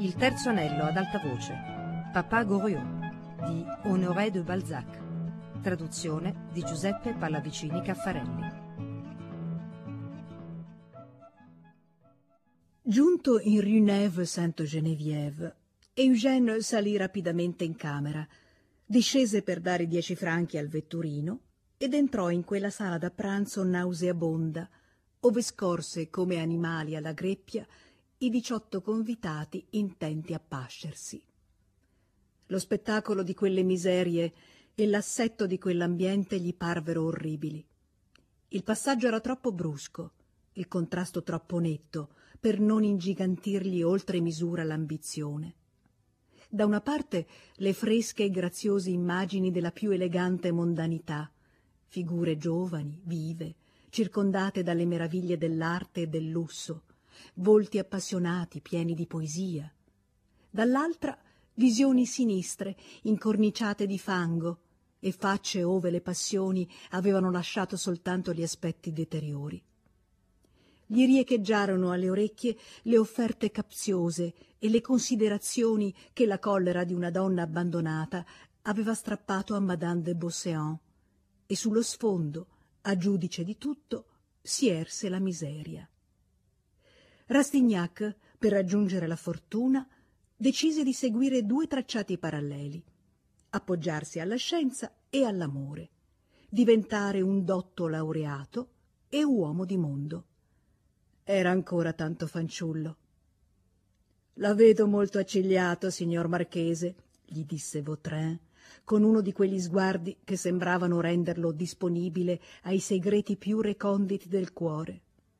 Il terzo anello ad alta voce, Papa Goriot, di Honoré de Balzac, traduzione di Giuseppe Pallavicini Caffarelli. Giunto in Rue Neuve-Sainte-Geneviève, Eugène salì rapidamente in camera, discese per dare 10 franchi al vetturino ed entrò in quella sala da pranzo nauseabonda, ove scorse come animali alla greppia i 18 convitati intenti a pascersi. Lo spettacolo di quelle miserie e l'assetto di quell'ambiente gli parvero orribili. Il passaggio era troppo brusco, il contrasto troppo netto per non ingigantirgli oltre misura l'ambizione. Da una parte le fresche e graziose immagini della più elegante mondanità, figure giovani, vive, circondate dalle meraviglie dell'arte e del lusso, volti appassionati, pieni di poesia. Dall'altra visioni sinistre, incorniciate di fango, e facce ove le passioni avevano lasciato soltanto gli aspetti deteriori. Gli riecheggiarono alle orecchie le offerte capziose e le considerazioni che la collera di una donna abbandonata aveva strappato a Madame de Beauséant, e sullo sfondo, a giudice di tutto, si erse la miseria. Rastignac, per raggiungere la fortuna, decise di seguire 2 tracciati paralleli: appoggiarsi alla scienza e all'amore, diventare un dotto laureato e uomo di mondo. Era ancora tanto fanciullo. «La vedo molto accigliato, signor Marchese», gli disse Vautrin, con uno di quegli sguardi che sembravano renderlo disponibile ai segreti più reconditi del cuore.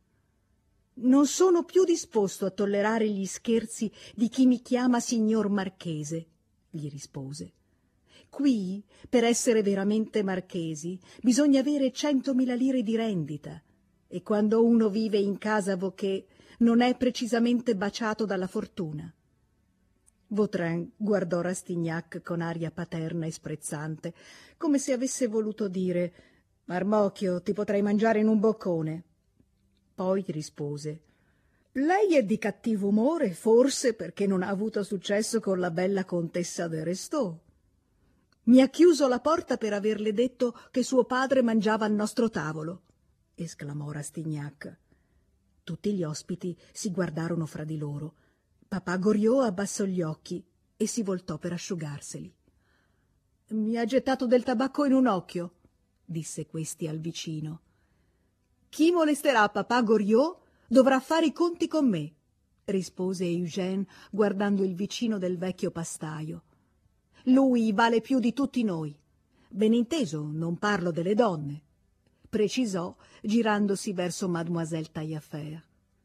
«Non sono più disposto a tollerare gli scherzi di chi mi chiama signor Marchese», gli rispose. «Qui, per essere veramente marchesi, bisogna avere 100.000 lire di rendita, e quando uno vive in casa Vauquer non è precisamente baciato dalla fortuna». Vautrin guardò Rastignac con aria paterna e sprezzante, come se avesse voluto dire: «Marmocchio, ti potrei mangiare in un boccone». Poi rispose: «Lei è di cattivo umore, forse perché non ha avuto successo con la bella contessa de Restaud. Mi ha chiuso la porta per averle detto che suo padre mangiava al nostro tavolo», esclamò Rastignac. Tutti gli ospiti si guardarono fra di loro. Papa Goriot abbassò gli occhi e si voltò per asciugarseli. «Mi ha gettato del tabacco in un occhio», disse questi al vicino. «Chi molesterà Papa Goriot dovrà fare i conti con me», rispose Eugène guardando il vicino del vecchio pastaio. «Lui vale più di tutti noi. Ben inteso, non parlo delle donne», precisò girandosi verso Mademoiselle Taillefer.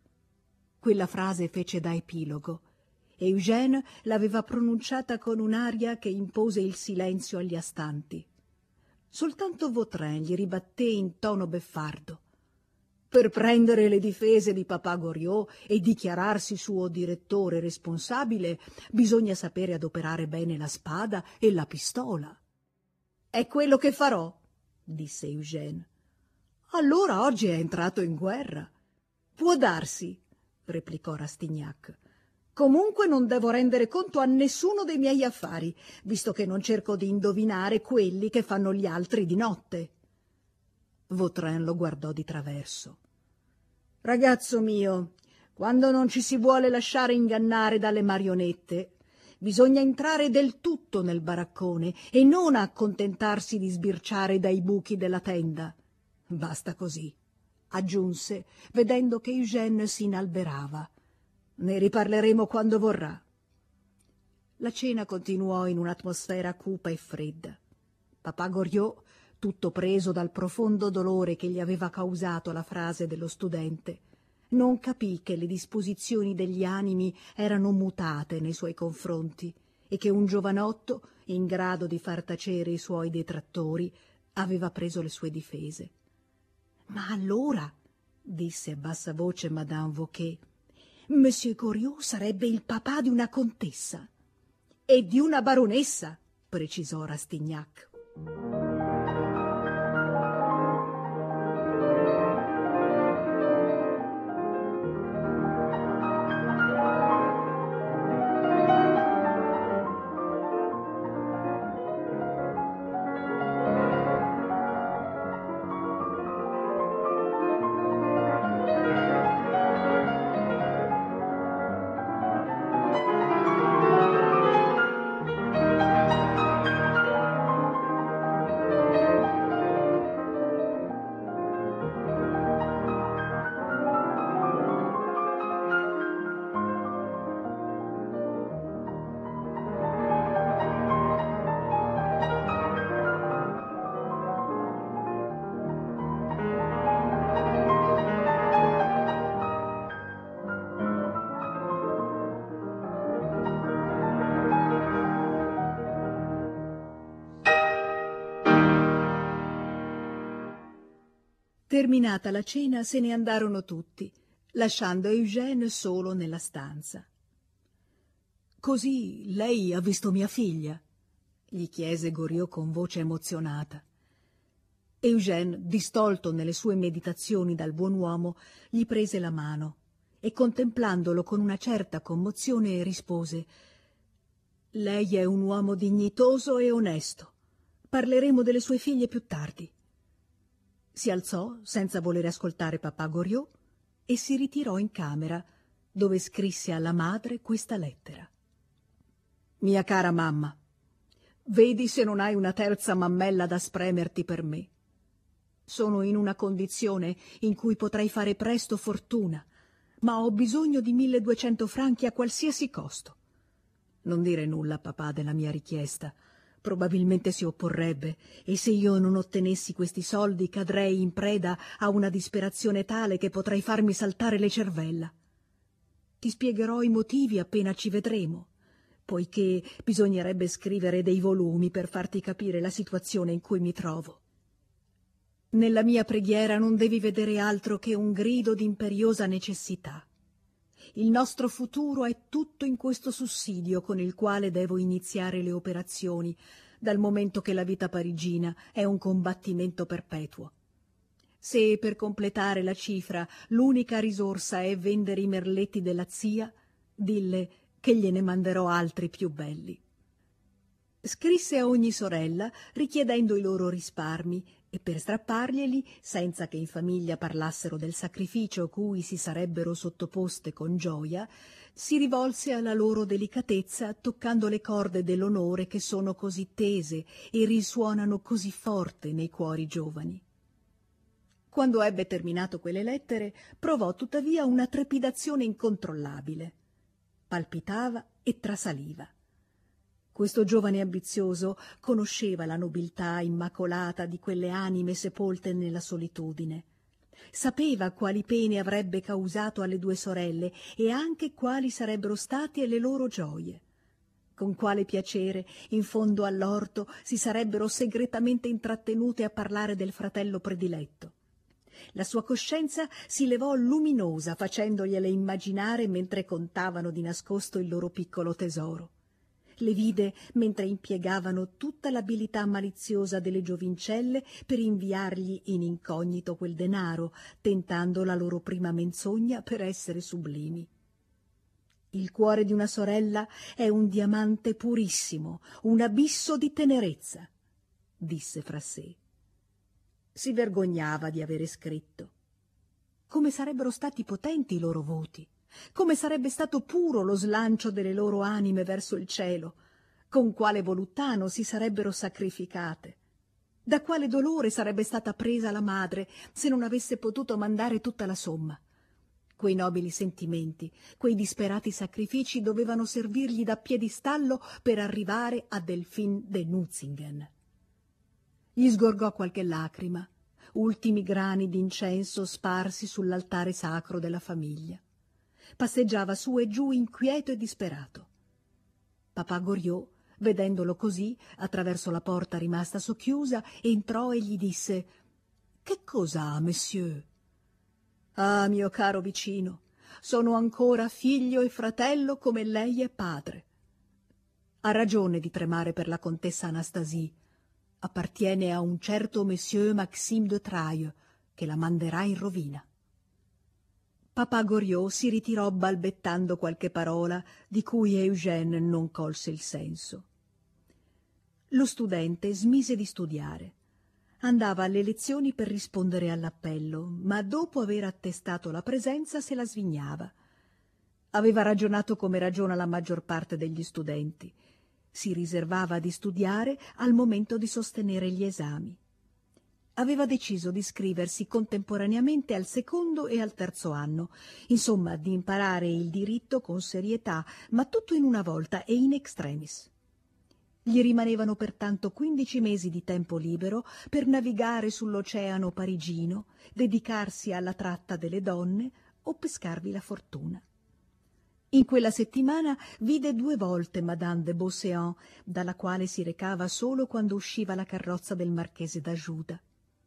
Quella frase fece da epilogo. Eugène l'aveva pronunciata con un'aria che impose il silenzio agli astanti. Soltanto Vautrin gli ribatté in tono beffardo: «Per prendere le difese di Papa Goriot e dichiararsi suo direttore responsabile bisogna sapere adoperare bene la spada e la pistola». «È quello che farò», disse Eugène. «Allora oggi è entrato in guerra». «Può darsi», replicò Rastignac. «Comunque non devo rendere conto a nessuno dei miei affari, visto che non cerco di indovinare quelli che fanno gli altri di notte». Vautrin lo guardò di traverso. «Ragazzo mio, quando non ci si vuole lasciare ingannare dalle marionette, bisogna entrare del tutto nel baraccone e non accontentarsi di sbirciare dai buchi della tenda. Basta così», aggiunse, vedendo che Eugène si inalberava. «Ne riparleremo quando vorrà». La cena continuò in un'atmosfera cupa e fredda. Papa Goriot, tutto preso dal profondo dolore che gli aveva causato la frase dello studente, non capì che le disposizioni degli animi erano mutate nei suoi confronti e che un giovanotto, in grado di far tacere i suoi detrattori, aveva preso le sue difese. «Ma allora», disse a bassa voce Madame Vauquer, «Monsieur Goriot sarebbe il papà di una contessa». «E di una baronessa», precisò Rastignac. Terminata la cena se ne andarono tutti, lasciando Eugène solo nella stanza. «Così lei ha visto mia figlia?» gli chiese Goriot con voce emozionata. Eugène, distolto nelle sue meditazioni dal buon uomo, gli prese la mano e, contemplandolo con una certa commozione, rispose: «Lei è un uomo dignitoso e onesto. Parleremo delle sue figlie più tardi». Si alzò senza volere ascoltare papà Goriot e si ritirò in camera, dove scrisse alla madre questa lettera. «Mia cara mamma, vedi se non hai una terza mammella da spremerti per me. Sono in una condizione in cui potrei fare presto fortuna, ma ho bisogno di 1200 franchi a qualsiasi costo. Non dire nulla a papà della mia richiesta. Probabilmente si opporrebbe, e se io non ottenessi questi soldi cadrei in preda a una disperazione tale che potrei farmi saltare le cervella. Ti spiegherò i motivi appena ci vedremo, poiché bisognerebbe scrivere dei volumi per farti capire la situazione in cui mi trovo. Nella mia preghiera non devi vedere altro che un grido di imperiosa necessità. Il nostro futuro è tutto in questo sussidio con il quale devo iniziare le operazioni, dal momento che la vita parigina è un combattimento perpetuo. Se per completare la cifra l'unica risorsa è vendere i merletti della zia, dille che gliene manderò altri più belli». Scrisse a ogni sorella richiedendo i loro risparmi e, per strapparglieli, senza che in famiglia parlassero del sacrificio cui si sarebbero sottoposte con gioia, si rivolse alla loro delicatezza toccando le corde dell'onore che sono così tese e risuonano così forte nei cuori giovani. Quando ebbe terminato quelle lettere, provò tuttavia una trepidazione incontrollabile. Palpitava e trasaliva. Questo giovane ambizioso conosceva la nobiltà immacolata di quelle anime sepolte nella solitudine. Sapeva quali pene avrebbe causato alle due sorelle e anche quali sarebbero state le loro gioie. Con quale piacere, in fondo all'orto, si sarebbero segretamente intrattenute a parlare del fratello prediletto. La sua coscienza si levò luminosa facendogliele immaginare mentre contavano di nascosto il loro piccolo tesoro. Le vide mentre impiegavano tutta l'abilità maliziosa delle giovincelle per inviargli in incognito quel denaro, tentando la loro prima menzogna per essere sublimi. Il cuore di una sorella è un diamante purissimo, un abisso di tenerezza, disse fra sé. Si vergognava di avere scritto. Come sarebbero stati potenti i loro voti! Come sarebbe stato puro lo slancio delle loro anime verso il cielo! Con quale voluttà non si sarebbero sacrificate! Da quale dolore sarebbe stata presa la madre se non avesse potuto mandare tutta la somma! Quei nobili sentimenti, quei disperati sacrifici dovevano servirgli da piedistallo per arrivare a Delphine de Nutzingen. Gli sgorgò qualche lacrima, ultimi grani d'incenso sparsi sull'altare sacro della famiglia. Passeggiava su e giù inquieto e disperato. Papà Goriot, vedendolo così, attraverso la porta rimasta socchiusa, entrò e gli disse: «Che cosa ha, monsieur?» «Ah, mio caro vicino, sono ancora figlio e fratello come lei è padre. Ha ragione di tremare per la contessa Anastasie. Appartiene a un certo monsieur Maxime de Trailles, che la manderà in rovina». Papà Goriot si ritirò balbettando qualche parola di cui Eugène non colse il senso. Lo studente smise di studiare. Andava alle lezioni per rispondere all'appello, ma dopo aver attestato la presenza se la svignava. Aveva ragionato come ragiona la maggior parte degli studenti. Si riservava di studiare al momento di sostenere gli esami. Aveva deciso di iscriversi contemporaneamente al secondo e al terzo anno, insomma di imparare il diritto con serietà, ma tutto in una volta e in extremis. Gli rimanevano pertanto 15 mesi di tempo libero per navigare sull'oceano parigino, dedicarsi alla tratta delle donne o pescarvi la fortuna. In quella settimana vide 2 volte Madame de Beauséant, dalla quale si recava solo quando usciva la carrozza del marchese d'Ajuda.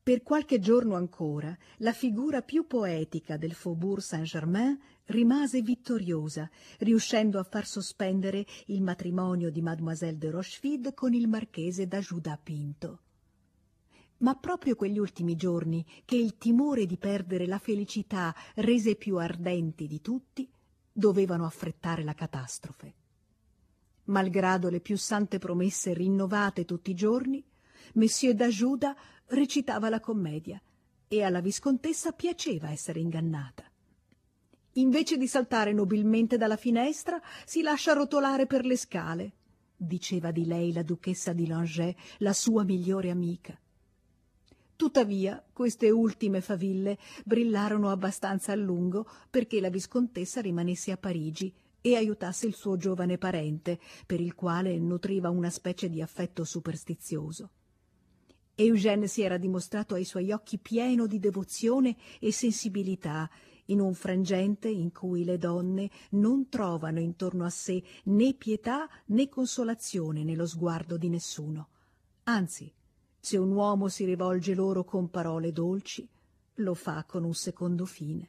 Per qualche giorno ancora la figura più poetica del Faubourg Saint-Germain rimase vittoriosa, riuscendo a far sospendere il matrimonio di Mademoiselle de Rochefide con il marchese d'Ajuda Pinto. Ma proprio quegli ultimi giorni, che il timore di perdere la felicità rese più ardenti di tutti, dovevano affrettare la catastrofe. Malgrado le più sante promesse rinnovate tutti i giorni, Monsieur d'Ajuda recitava la commedia e alla viscontessa piaceva essere ingannata. Invece di saltare nobilmente dalla finestra, si lascia rotolare per le scale, diceva di lei la duchessa di Langeais, la sua migliore amica. Tuttavia, queste ultime faville brillarono abbastanza a lungo perché la viscontessa rimanesse a Parigi e aiutasse il suo giovane parente, per il quale nutriva una specie di affetto superstizioso. Eugène si era dimostrato ai suoi occhi pieno di devozione e sensibilità, in un frangente in cui le donne non trovano intorno a sé né pietà né consolazione nello sguardo di nessuno. Anzi, se un uomo si rivolge loro con parole dolci, lo fa con un secondo fine.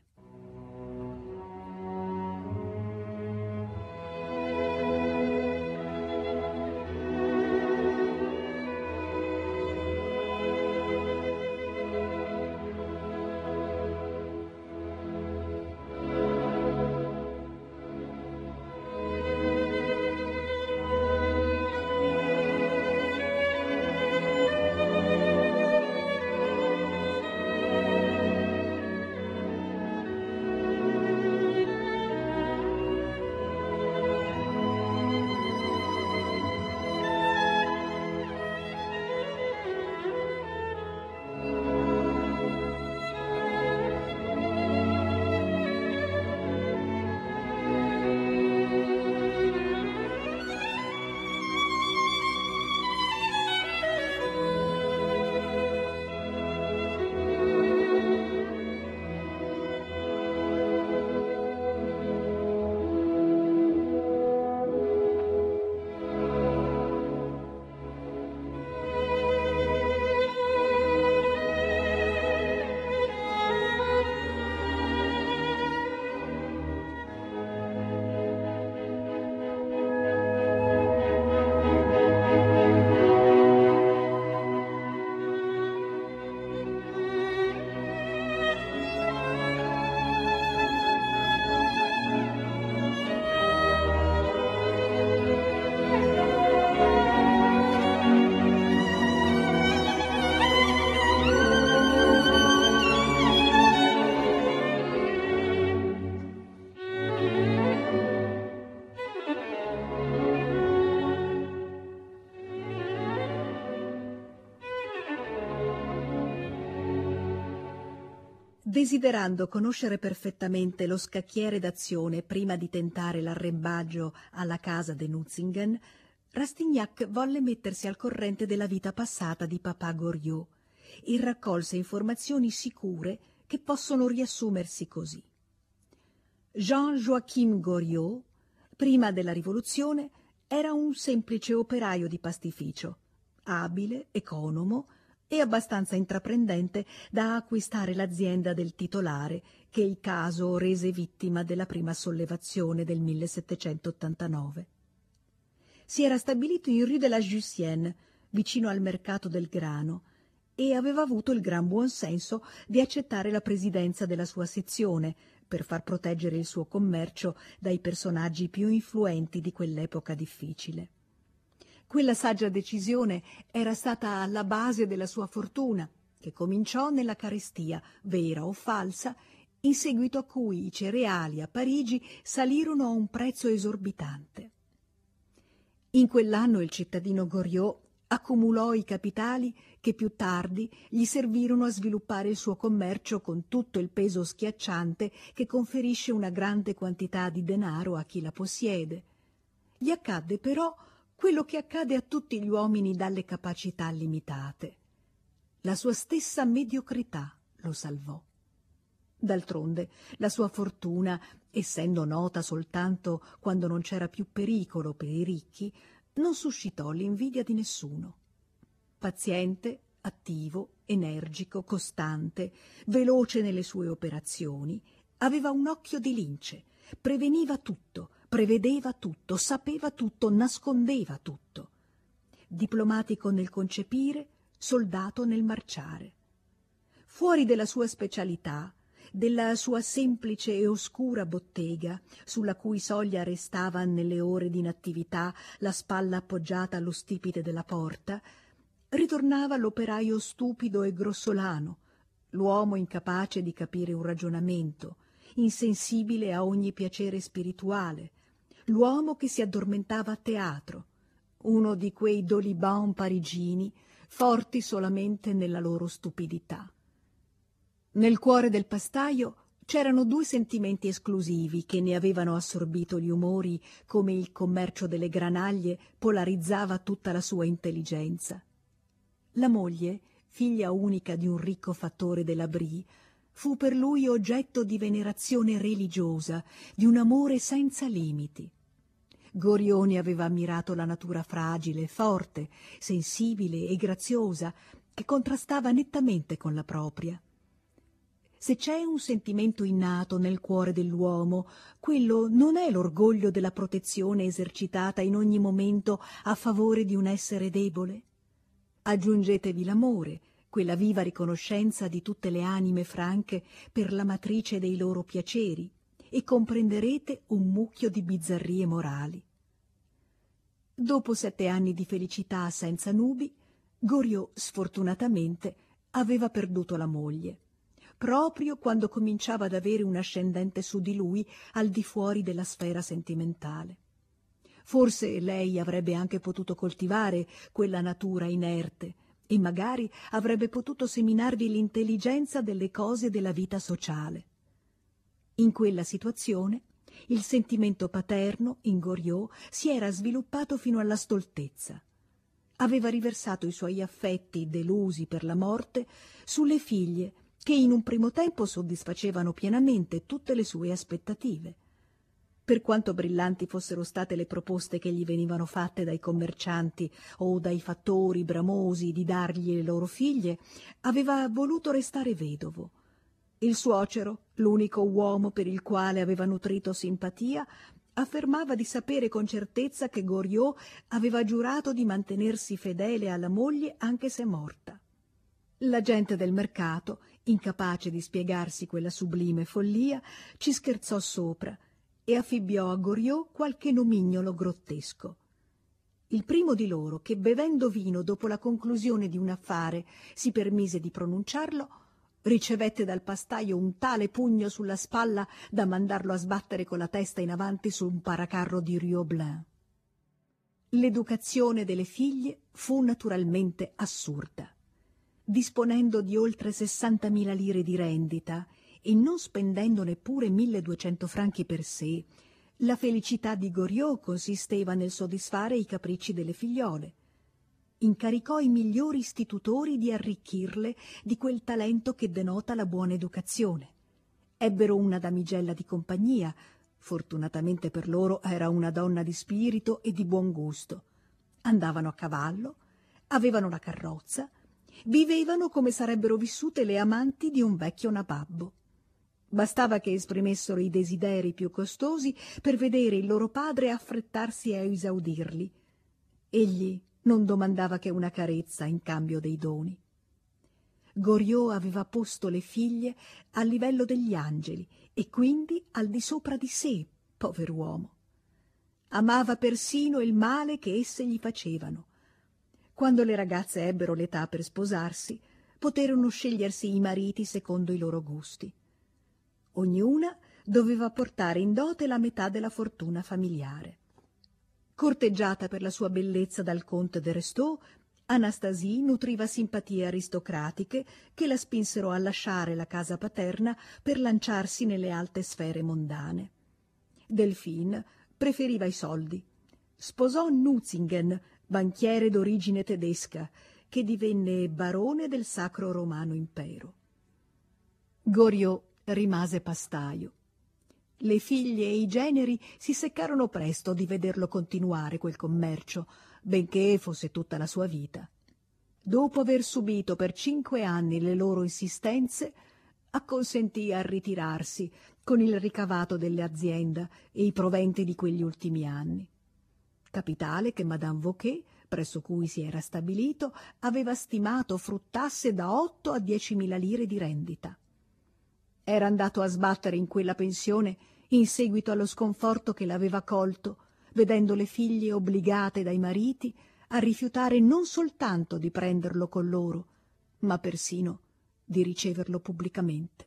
Desiderando conoscere perfettamente lo scacchiere d'azione prima di tentare l'arrembaggio alla casa de Nucingen, Rastignac volle mettersi al corrente della vita passata di Papa Goriot e raccolse informazioni sicure che possono riassumersi così. Jean-Joachim Goriot, prima della rivoluzione, era un semplice operaio di pastificio, abile, economo e abbastanza intraprendente da acquistare l'azienda del titolare che il caso rese vittima della prima sollevazione del 1789. Si era stabilito in Rue de la Jussienne, vicino al mercato del grano, e aveva avuto il gran buon senso di accettare la presidenza della sua sezione per far proteggere il suo commercio dai personaggi più influenti di quell'epoca difficile. Quella saggia decisione era stata alla base della sua fortuna, che cominciò nella carestia, vera o falsa, in seguito a cui i cereali a Parigi salirono a un prezzo esorbitante. In quell'anno il cittadino Goriot accumulò i capitali che più tardi gli servirono a sviluppare il suo commercio con tutto il peso schiacciante che conferisce una grande quantità di denaro a chi la possiede. Gli accadde però quello che accade a tutti gli uomini dalle capacità limitate. La sua stessa mediocrità lo salvò. D'altronde, la sua fortuna, essendo nota soltanto quando non c'era più pericolo per i ricchi, non suscitò l'invidia di nessuno. Paziente, attivo, Energico, costante, veloce nelle sue operazioni, aveva un occhio di lince, preveniva tutto, prevedeva tutto, sapeva tutto, nascondeva tutto. Diplomatico nel concepire, soldato nel marciare. Fuori della sua specialità, della sua semplice e oscura bottega, sulla cui soglia restava nelle ore di inattività la spalla appoggiata allo stipite della porta, ritornava l'operaio stupido e grossolano, l'uomo incapace di capire un ragionamento, insensibile a ogni piacere spirituale, l'uomo che si addormentava a teatro, uno di quei dolibans parigini forti solamente nella loro stupidità. Nel cuore del pastaio c'erano due sentimenti esclusivi che ne avevano assorbito gli umori come il commercio delle granaglie polarizzava tutta la sua intelligenza. La moglie, figlia unica di un ricco fattore della Brie, fu per lui oggetto di venerazione religiosa, di un amore senza limiti. Gorione aveva ammirato la natura fragile, forte, sensibile e graziosa, che contrastava nettamente con la propria. Se c'è un sentimento innato nel cuore dell'uomo, quello non è l'orgoglio della protezione esercitata in ogni momento a favore di un essere debole? Aggiungetevi l'amore, quella viva riconoscenza di tutte le anime franche per la matrice dei loro piaceri, e comprenderete un mucchio di bizzarrie morali. Dopo 7 anni di felicità senza nubi, Goriot, sfortunatamente, aveva perduto la moglie, proprio quando cominciava ad avere un ascendente su di lui al di fuori della sfera sentimentale. Forse lei avrebbe anche potuto coltivare quella natura inerte e magari avrebbe potuto seminarvi l'intelligenza delle cose della vita sociale. In quella situazione il sentimento paterno in Goriot si era sviluppato fino alla stoltezza. Aveva riversato i suoi affetti, delusi per la morte, sulle figlie che in un primo tempo soddisfacevano pienamente tutte le sue aspettative. Per quanto brillanti fossero state le proposte che gli venivano fatte dai commercianti o dai fattori bramosi di dargli le loro figlie, aveva voluto restare vedovo. Il suocero, l'unico uomo per il quale aveva nutrito simpatia, affermava di sapere con certezza che Goriot aveva giurato di mantenersi fedele alla moglie anche se morta. La gente del mercato, incapace di spiegarsi quella sublime follia, ci scherzò sopra e affibbiò a Goriot qualche nomignolo grottesco. Il primo di loro, che bevendo vino dopo la conclusione di un affare si permise di pronunciarlo, ricevette dal pastaio un tale pugno sulla spalla da mandarlo a sbattere con la testa in avanti su un paracarro di Rieux-Blanc. L'educazione delle figlie fu naturalmente assurda. Disponendo di oltre 60.000 lire di rendita e non spendendo neppure 1.200 franchi per sé, la felicità di Goriot consisteva nel soddisfare i capricci delle figliole. Incaricò i migliori istitutori di arricchirle di quel talento che denota la buona educazione. Ebbero una damigella di compagnia, fortunatamente per loro era una donna di spirito e di buon gusto. Andavano a cavallo, avevano la carrozza, vivevano come sarebbero vissute le amanti di un vecchio nababbo. Bastava che esprimessero i desideri più costosi per vedere il loro padre affrettarsi a esaudirli. Egli non domandava che una carezza in cambio dei doni. Goriot aveva posto le figlie a livello degli angeli e quindi al di sopra di sé, pover'uomo. Amava persino il male che esse gli facevano. Quando le ragazze ebbero l'età per sposarsi, poterono scegliersi i mariti secondo i loro gusti. Ognuna doveva portare in dote la metà della fortuna familiare. Corteggiata per la sua bellezza dal conte de Restaud, Anastasie nutriva simpatie aristocratiche che la spinsero a lasciare la casa paterna per lanciarsi nelle alte sfere mondane. Delphine preferiva i soldi. Sposò Nucingen, banchiere d'origine tedesca, che divenne barone del Sacro Romano Impero. Goriot rimase pastaio. Le figlie e i generi si seccarono presto di vederlo continuare quel commercio, benché fosse tutta la sua vita. dopo aver subito per 5 anni le loro insistenze, acconsentì a ritirarsi con il ricavato dell'azienda e i proventi di quegli ultimi anni. Capitale che Madame Vauquer, presso cui si era stabilito, aveva stimato fruttasse da 8 a 10.000 lire di rendita. Era andato a sbattere in quella pensione in seguito allo sconforto che l'aveva colto, vedendo le figlie obbligate dai mariti a rifiutare non soltanto di prenderlo con loro, ma persino di riceverlo pubblicamente.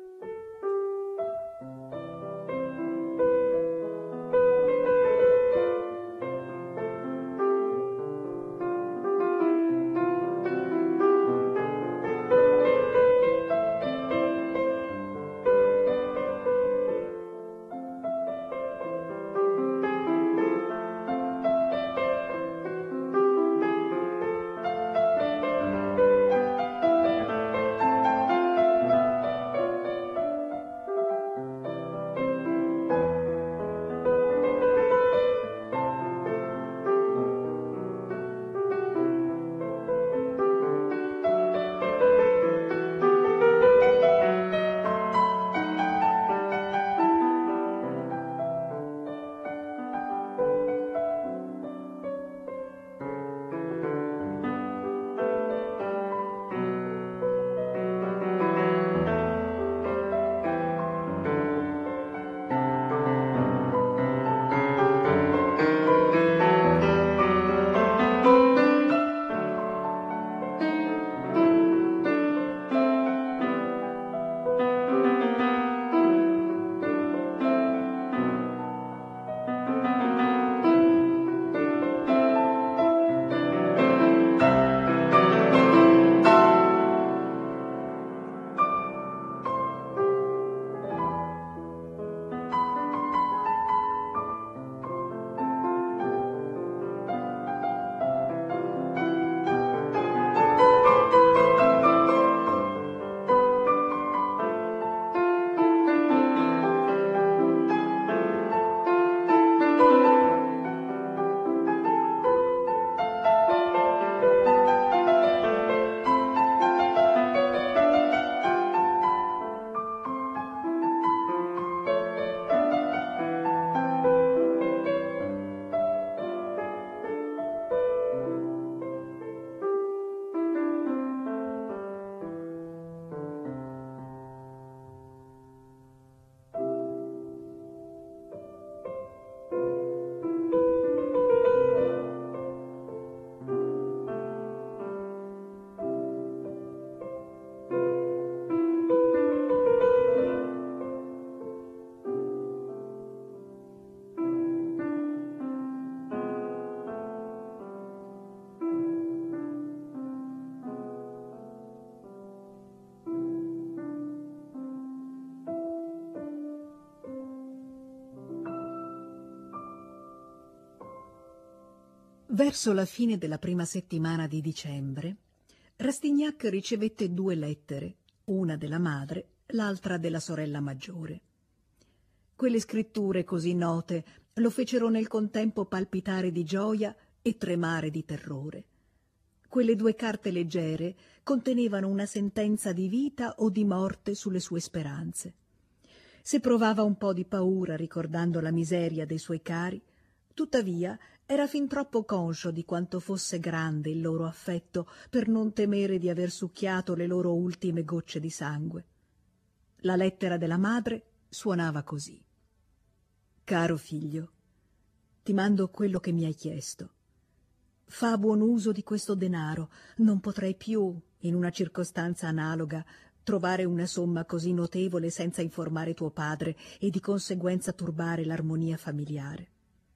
Verso la fine della prima settimana di dicembre, Rastignac ricevette 2 lettere, una della madre, l'altra della sorella maggiore. Quelle scritture così note lo fecero nel contempo palpitare di gioia e tremare di terrore. Quelle 2 carte leggere contenevano una sentenza di vita o di morte sulle sue speranze. Se provava un po' di paura ricordando la miseria dei suoi cari, tuttavia era fin troppo conscio di quanto fosse grande il loro affetto per non temere di aver succhiato le loro ultime gocce di sangue. La lettera della madre suonava così: «Caro figlio, ti mando quello che mi hai chiesto. Fa buon uso di questo denaro, non potrei più, in una circostanza analoga, trovare una somma così notevole senza informare tuo padre e di conseguenza turbare l'armonia familiare.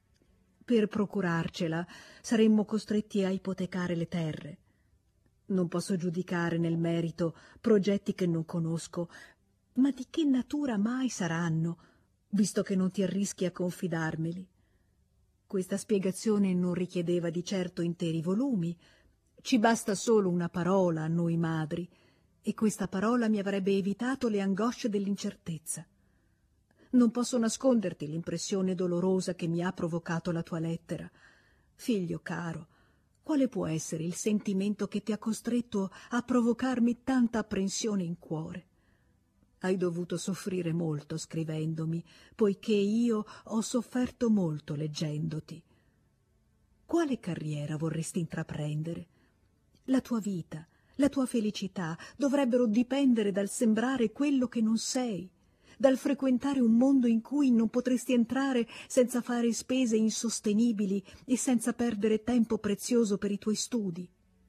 Per procurarcela saremmo costretti a ipotecare le terre. Non posso giudicare nel merito progetti che non conosco, ma di che natura mai saranno, visto che non ti arrischi a confidarmeli? Questa spiegazione non richiedeva di certo interi volumi. Ci basta solo una parola a noi madri, e questa parola mi avrebbe evitato le angosce dell'incertezza. Non posso nasconderti l'impressione dolorosa che mi ha provocato la tua lettera. Figlio caro, Quale può essere il sentimento che ti ha costretto a provocarmi tanta apprensione in cuore? Hai dovuto soffrire molto scrivendomi, poiché io ho sofferto molto leggendoti. Quale carriera vorresti intraprendere? La tua vita, la tua felicità dovrebbero dipendere dal sembrare quello che non sei, dal frequentare un mondo in cui non potresti entrare senza fare spese insostenibili e senza perdere tempo prezioso per i tuoi studi.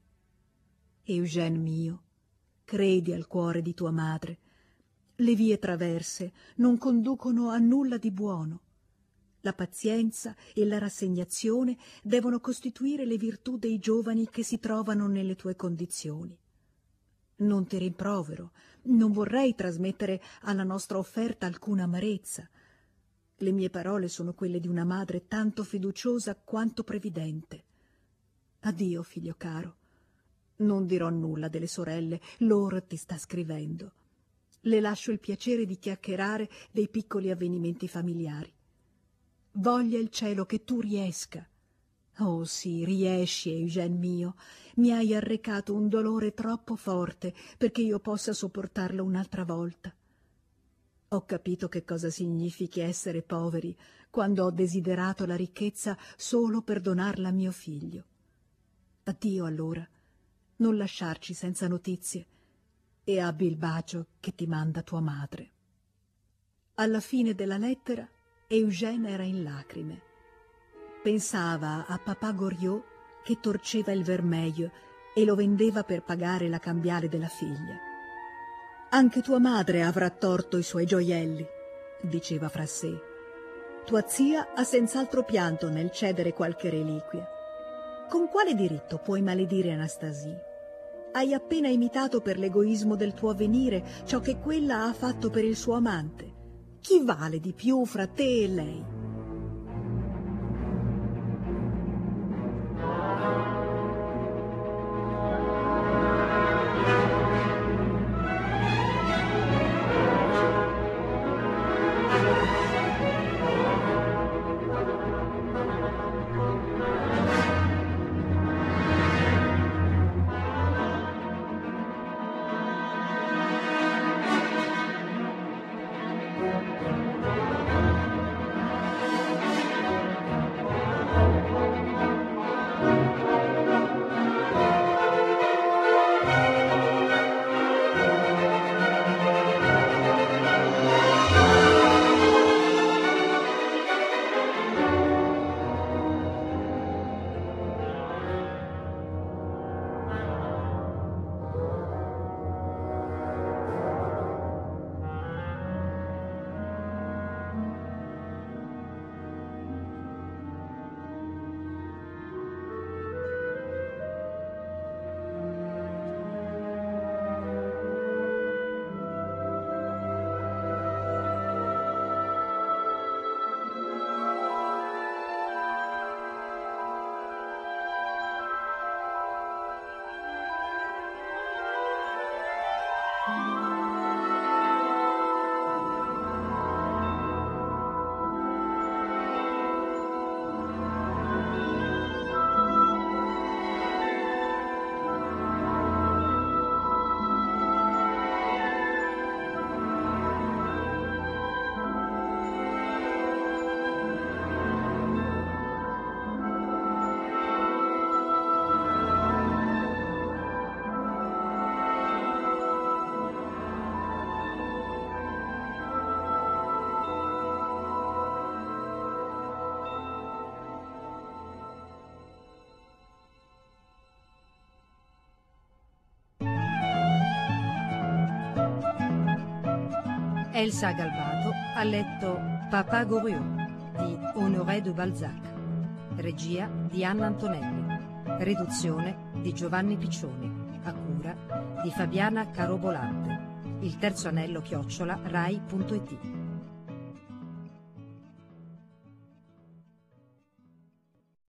Eugène mio, credi al cuore di tua madre. Le vie traverse non conducono a nulla di buono. La pazienza e la rassegnazione devono costituire le virtù dei giovani che si trovano nelle tue condizioni. Non ti rimprovero, non vorrei trasmettere alla nostra offerta alcuna amarezza. Le mie parole sono quelle di una madre tanto fiduciosa quanto previdente. Addio, figlio caro. Non dirò nulla delle sorelle, Laure ti sta scrivendo. Le lascio il piacere di chiacchierare dei piccoli avvenimenti familiari. Voglia il cielo che tu riesca. Oh sì, riesci, Eugène mio. Mi hai arrecato un dolore troppo forte perché io possa sopportarlo un'altra volta. Ho capito che cosa significhi essere poveri quando ho desiderato la ricchezza solo per donarla a mio figlio. Addio allora, non lasciarci senza notizie e abbi il bacio che ti manda tua madre. Alla fine della lettera Eugène era in lacrime. Pensava a papà Goriot che torceva il vermeglio e lo vendeva per pagare la cambiale della figlia. Anche tua madre avrà torto i suoi gioielli, diceva fra sé. Tua zia ha senz'altro pianto nel cedere qualche reliquia. Con quale diritto puoi maledire Anastasie? Hai appena imitato per l'egoismo del tuo avvenire ciò che quella ha fatto per il suo amante. Chi vale di più fra te e lei? Elsa Galbato ha letto Papa Goriot di Honoré de Balzac, regia di Anna Antonelli, riduzione di Giovanni Piccioni, a cura di Fabiana Carobolante. Il terzo anello @rai.it